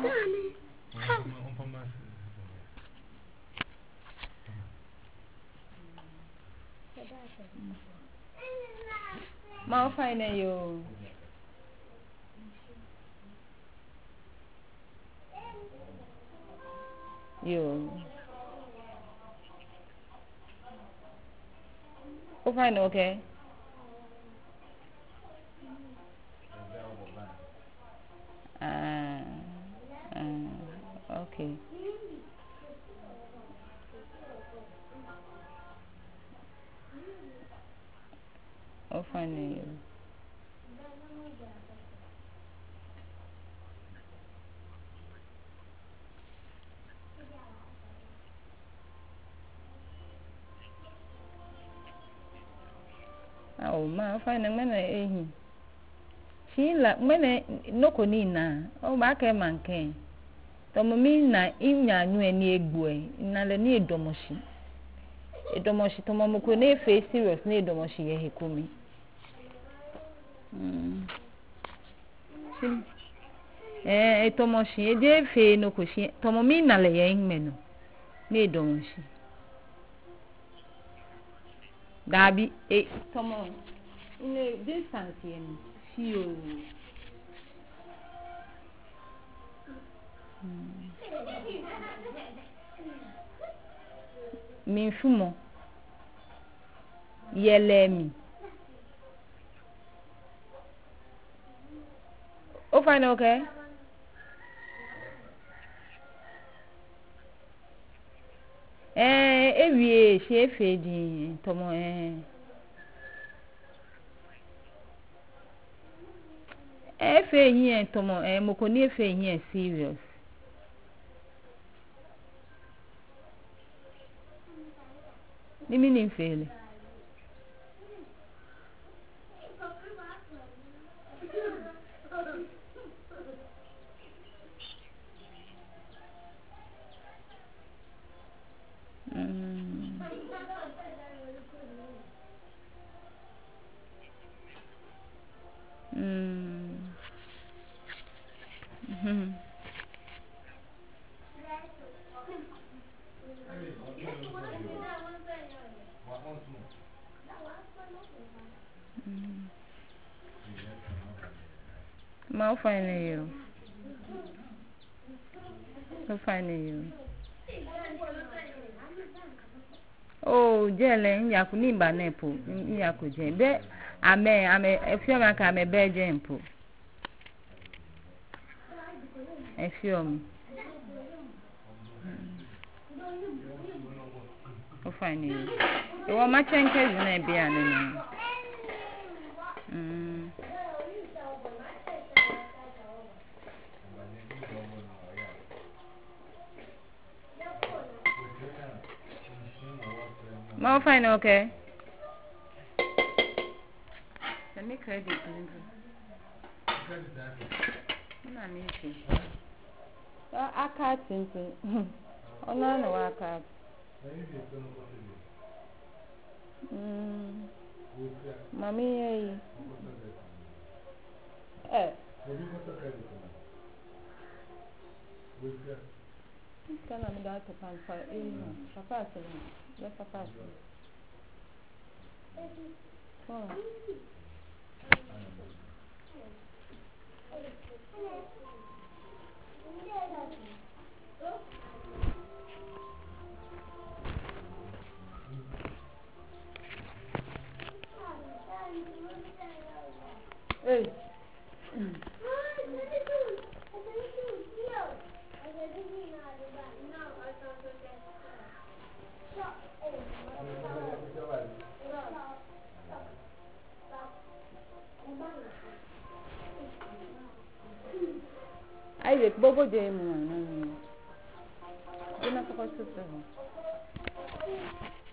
Mau fine you. You. Oh fine okay. Ah. Okay. Oh fine you. Oh ma fine mana ehi. Chila mana noko ni na. Oh ba ke manken. Tomo mi na inya anyu eni egbu e. Na le ni edomoshi. Edomoshi tomo mo ko na efe serious na edomoshi ye hekumi. Sim. Edomoshi e je efe no ko shi. Tomo mi na le ye meno. Na edomoshi. Dabi tomo in distance yen fio. Mi fumo. Yelemi. O fine okay. Ewie she efe di tomo efe yin tomo moko ni efe yin serious. Ni mi ni fele. Ma fine you. O fine you. Oh, jele nyaku ni mba nepo. Nyaku je. Be ame efio maka ame be je mpo. Efio mi. O fine you. E wo ma chenke zina bia ne no. Ma fine okay. Let me credit you. Na mi fi. Aka tintin. Ona na wa aka. Mami yi. Kana mi da to pan fa papa se ni. Le papa se. Oh. Hey. Ai bobo je mu na. Ina ko ko